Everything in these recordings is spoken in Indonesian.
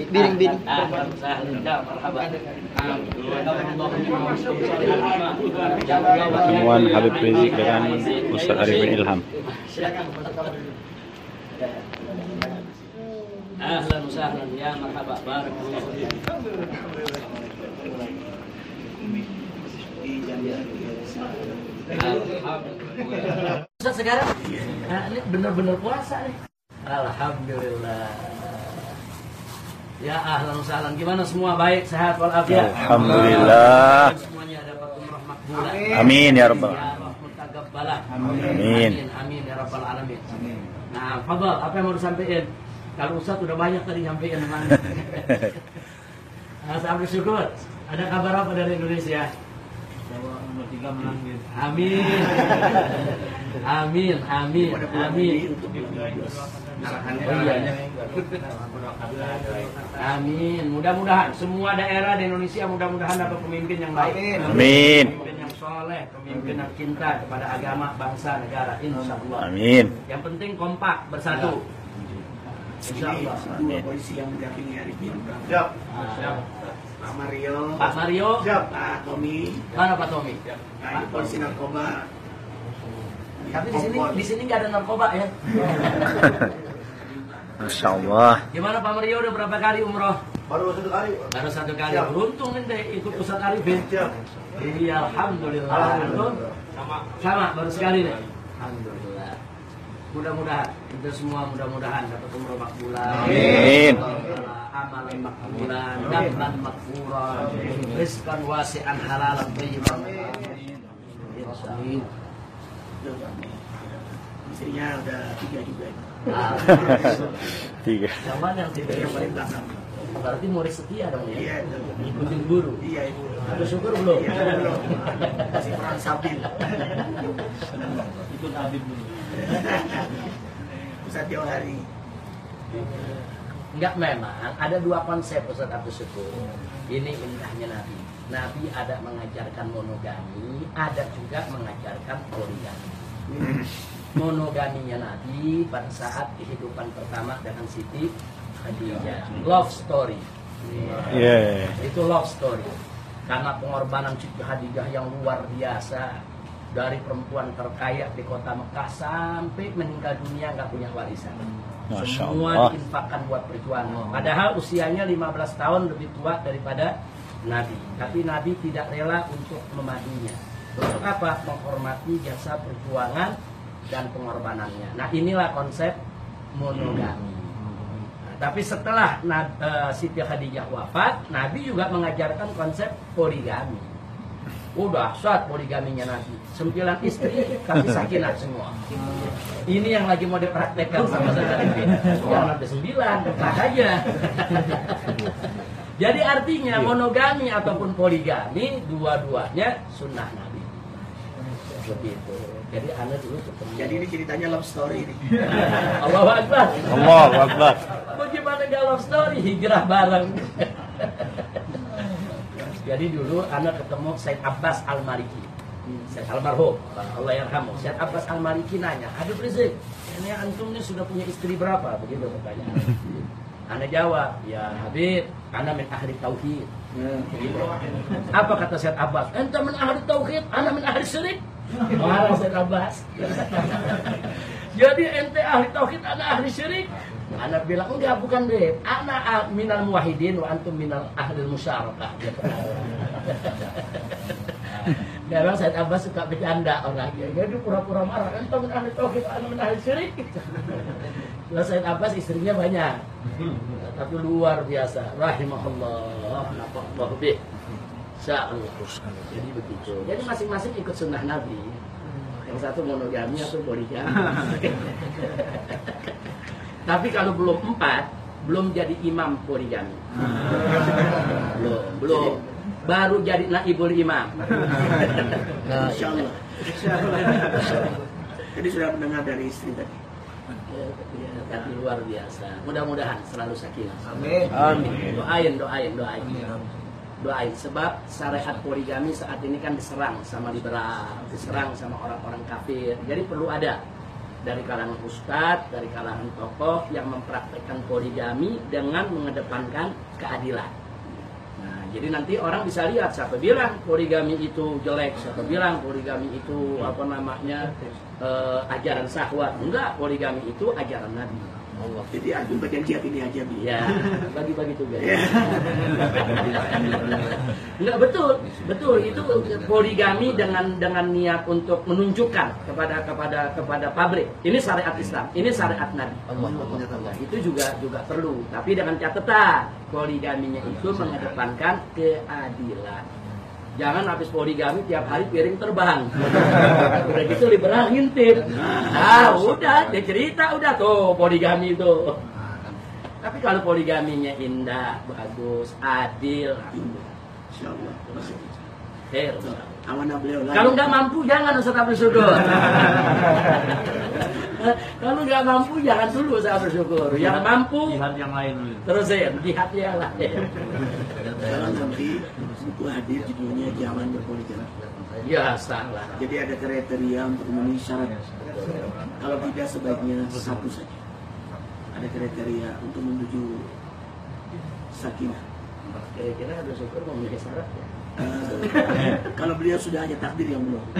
Biring. Pertemuan Habib Rizik dengan Ustaz Arifin Ilham. Ahlan wa sahlan ya marhaba barakallahu fiik. Ustaz sekarang ini benar-benar puasa nih. Alhamdulillah. Ya ahlan wa sahlan. Gimana semua baik, sehat walafiat? Alhamdulillah. Semuanya dapat umrah makbulah. Amin ya rabbal. Amin. Amin ya rabbal alamin. Nah, fadhal, apa yang mau disampaikan? Kalau Ustaz udah banyak tadi nyampein mana. Sampai syukur. Ada kabar apa dari Indonesia? Bahwa nomor 3 menang gitu. Amin. Amin. Amin. Mudah-mudahan semua daerah di Indonesia mudah-mudahan dapat pemimpin yang baik. Amin. Pemimpin yang soleh, pemimpin yang cinta kepada agama, bangsa, negara. Insyaallah. Amin. Yang penting kompak, bersatu. Insyaallah. Dua polisi yang mendampingi Arifin. Siap. Pak Mario. Pak Mario. Siap. Pak Tommy. Mana Pak Tommy? Nah, ini polisi narkoba. Tapi di sini nggak ada narkoba ya. Masya Allah. Gimana Pak Mario udah berapa kali umroh? Baru 1 kali. Baru 1 kali. Siap. Beruntung ente ikut Ustaz Arifin. Siap. Iya, alhamdulillah. Antum? Sama, baru sekali nih. Alhamdulillah. Mudah-mudahan kita semua mudah-mudahan dapat umroh makbulan. Amin. Amalan makbulan, damlan makfuran, rizqan wasi'an halalan thayyiban. Amin. Istrinya udah 3 juga. 3. Yang mana yang tidak Yang paling belakang. Berarti murid setia dong ya? Iya, Ikutin guru. iya ibu. Udah syukur belum? Iya, belum. Masih kurang stabil. Ikut Habib dulu. Pusat tiap hari. Enggak, memang ada 2 konsep Ustaz Abdul Syukur. Ini indahnya Nabi. Nabi ada mengajarkan monogami, ada juga mengajarkan poligami. Monogaminya Nabi pada saat kehidupan pertama dengan Siti Khadijah. Love story. Yeah. Itu love story. Karena pengorbanan Siti Khadijah yang luar biasa. Dari perempuan terkaya di kota Mekah sampai meninggal dunia nggak punya warisan. Masya Semua Allah. diinfakkan buat perjuangan. Padahal usianya 15 tahun lebih tua daripada Nabi. Tapi Nabi tidak rela untuk memadunya. Untuk apa? Menghormati jasa perjuangan dan pengorbanannya. Nah, inilah konsep monogami. Nah, tapi setelah Siti Khadijah wafat, Nabi juga mengajarkan konsep poligami. Udah saat poligaminya Nabi, 9 istri tapi sakinah semua. Ini yang lagi mau dipraktekkan sama Ustaz Arifin. Jangan sampai 9, dekat aja. Jadi artinya monogami ataupun poligami dua-duanya sunnah Nabi. Seperti itu. Jadi Anda dulu ketemu. Jadi ini ceritanya love story ini. Allahu Akbar. Allahu Akbar. Bagaimana gak love story? Hijrah bareng. Jadi dulu Anda ketemu Said Abbas Al-Maliki, Said almarhum, Allah yarhamu. Said Abbas Al-Maliki nanya, Habib Rizik, ini antum ini sudah punya istri berapa? Begitu pertanyaan. Anda jawab, ya Habib, Anda min ahli tauhid. Begitu. Apa kata Said Abbas? Ente min ahli tauhid, Anda min ahli syirik. Marah Said Abbas. Jadi ente ahli tauhid, Anda ahli syirik. Anak bilang, enggak, bukan deh. Anak minal muwahidin wa antum minal ahli musyarakah. Memang Said Abbas suka bercanda orangnya. Jadi pura-pura marah. Ente min ahli tauhid, Anda min ahli syirik. Lalu Said Abbas istrinya banyak. Tapi luar biasa. Rahimahullah. Nafa'allahu bih. Insyaallah. Jadi begitu. Jadi masing-masing ikut sunnah Nabi. Yang satu monogami atau poligami. Tapi kalau belum 4, belum jadi imam poligami. Belum. Baru jadi naibul imam. Insya Allah. Jadi sudah mendengar dari istri tadi. Tapi luar biasa. Mudah-mudahan selalu sakinah. Amin. Doain. Sebab syariat poligami saat ini kan diserang sama liberal, diserang sama orang-orang kafir. Jadi perlu ada dari kalangan ustadz, dari kalangan tokoh yang mempraktekkan poligami dengan mengedepankan keadilan. Nah, jadi nanti orang bisa lihat siapa bilang poligami itu jelek, siapa bilang poligami itu ajaran syahwat. Enggak, poligami itu ajaran Nabi. Allah. Jadi aku bagian siap ini aja Bi. Ya, bagi-bagi tugas. Enggak, betul itu poligami dengan niat untuk menunjukkan kepada pabrik. Ini syariat Islam, ini syariat Nabi. Allah. Itu juga perlu, tapi dengan catatan poligaminya itu mengedepankan keadilan. Jangan habis poligami tiap hari piring terbang. Udah gitu liberal ngintip. Udah, dia cerita udah tuh poligami itu. Tapi kalau poligaminya indah, bagus, adil, Insyaallah. fair. Amanah beliau lagi. Kalau nggak mampu jangan Ustaz Abdul Syukur. Kalau nggak mampu jangan dulu Ustaz Abdul Syukur. Yang mampu Jihad yang lain dulu. terus ya jihad yang lain. Jangan nanti buku hadir judulnya jangan berpoligami. Ya salah. Jadi ada kriteria untuk memenuhi syarat. Kalau tidak sebaiknya satu saja. Ada kriteria untuk menuju sakinah. Kira-kira Abdul Syukur memenuhi syarat ya? Kalau beliau sudah hanya takdir yang belum.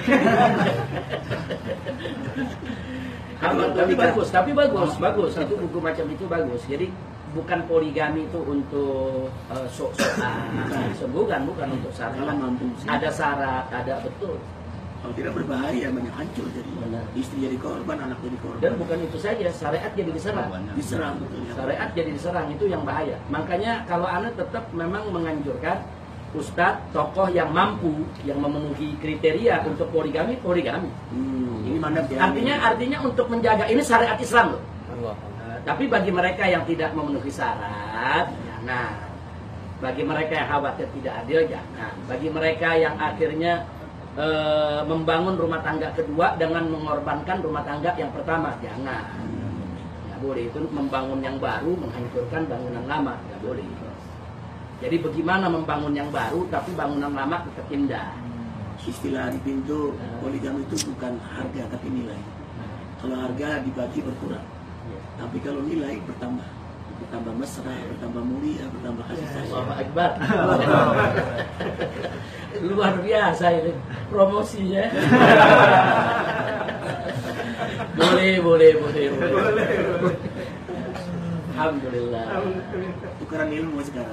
Tapi bagus. Itu buku macam itu bagus. Jadi bukan poligami itu untuk sok-sokan, bukan untuk syarat. Kalau mampu. Ada syarat, ada betul. Kalau tidak berbahaya, banyak hancur jadi. Benar. Istri jadi korban, anak jadi korban. Dan bukan itu saja, syariat jadi diserang. Diserang betul ya. Syariat jadi diserang, itu yang bahaya. Makanya kalau Anda tetap memang menganjurkan ustadz, tokoh yang mampu, yang memenuhi kriteria untuk poligami. Ini mandat ya. Artinya untuk menjaga ini syariat Islam loh. Tapi bagi mereka yang tidak memenuhi syarat, jangan. Bagi mereka yang khawatir tidak adil, jangan. Bagi mereka yang akhirnya membangun rumah tangga kedua dengan mengorbankan rumah tangga yang pertama, jangan. Nggak boleh, itu membangun yang baru menghancurkan bangunan lama, nggak boleh. Jadi bagaimana membangun yang baru tapi bangunan lama tetap indah. Istilah di pintu poligami itu bukan harga tapi nilai. Kalau harga dibagi berkurang, tapi kalau nilai bertambah mesra, bertambah mulia, bertambah kasih sayang. Allahu Akbar. Luar biasa ini promosinya. Boleh. Alhamdulillah. Tukaran ilmu sekarang.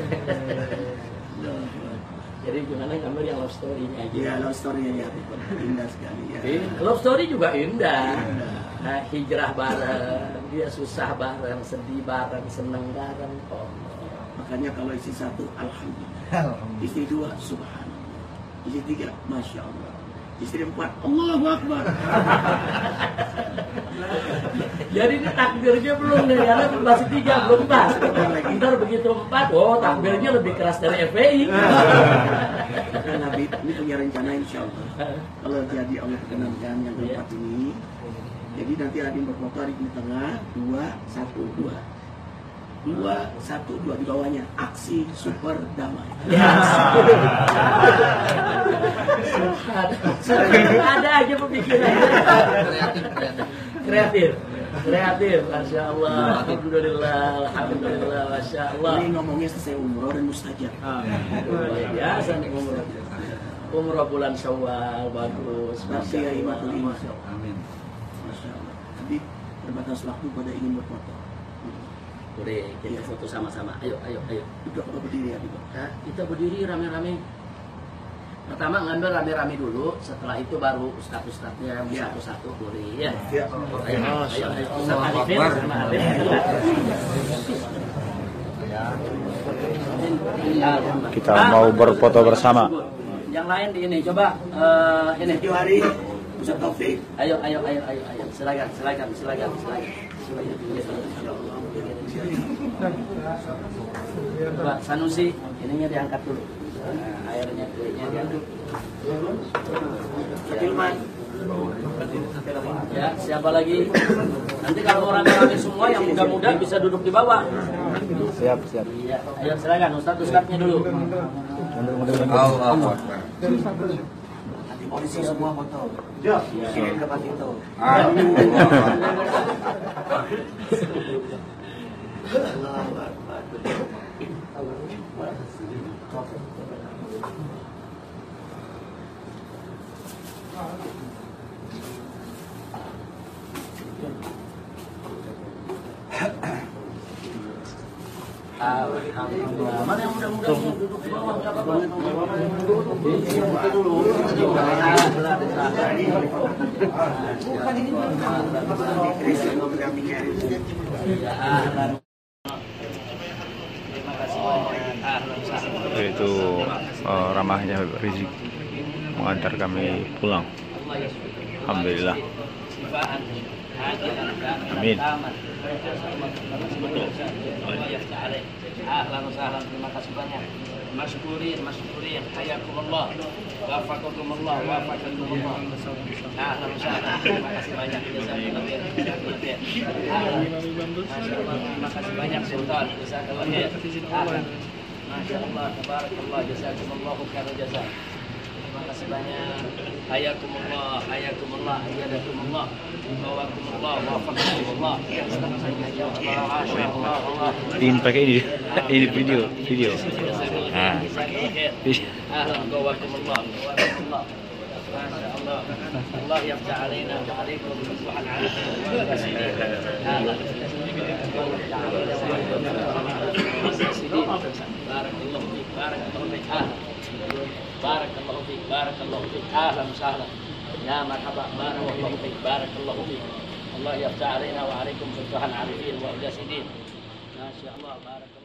Jadi gimana ngambil yang love story-nya aja? Ya, love story-nya ya, indah sekali ya. Love story juga indah. Nah, hijrah bareng, dia susah bareng, sedih bareng, seneng bareng. Oh. Makanya kalau istri satu, alhamdulillah. Istri dua, subhanallah. Istri tiga, masya Allah. Istri empat, Allahu Akbar. Jadi ini takbirnya belum nih, karena masih 3, belum 4. Ntar begitu 4, takbirnya lebih keras dari FPI. Karena Nabi ini punya rencana insya Allah. Kalau jadi Allah perkenankan yang keempat ini, jadi nanti ada yang berfoto di tengah, 2, 1, 2. 2, 1, 2 di bawahnya aksi super damai. Ada aja pemikiran. Kreatif, masya Allah, alhamdulillah, masya Allah. Ini ngomongnya selesai umroh dan mustajab. Biasa nih umroh bulan Syawal, bagus. Masya Allah. Amin. Masya Allah. Tapi terbatas waktu pada ingin berfoto. Boleh, kita foto sama-sama. Ayo. Duduk atau berdiri ya, Ibu? Kita berdiri rame-rame. Pertama ngambil rame-rame dulu, setelah itu baru ustadz-ustadznya satu-satu boleh ya. Ayo. Ustadz Arifin sama Arif. Kita mau berfoto bersama. Yang lain di ini, coba ini. Hari Ustadz Taufik. Ayo. Silakan. Coba Sanusi, ininya diangkat dulu. Airnya kuenya diangkat. Hilman. Ya, siapa lagi? Nanti kalau orang-orang semua yang muda-muda bisa duduk di bawah. Siap. Iya, ayo silakan ustadznya dulu. Polisi semua foto. Kirim ke Pak Tito. Allahu Akbar. Alhamdulillah. Mana yang mudah-mudahan duduk di bawah enggak apa-apa. Itu ramahnya Rizik mengantar kami pulang. Alhamdulillah. Amin. Ahlan wa sahlan, terima kasih banyak. Masykurin, hayakumullah, wafaqakumullah, wafaqakumullah. Ahlan wa sahlan, terima kasih banyak. Jazakallah khair. Masyaallah, terima kasih banyak Sultan. Jazakallah khair. Ahlan. Masyaallah, tabarakallah, jazakumullah khairan jazaa. Terima kasih banyak. Hayakumullah, ayyadakumullah, bawakumullah, wafaqakumullah. Ingin pakai ini video. Nah. Allah yaftah alaina wa alaikum subhan barakallahu fiik ahlan wa sahlan ya marhaba barakallahu fiik barakallahu fiik Allah yaftah alaina wa alaikum subhan arifin wa jasidin. Masya Allah, barakallahu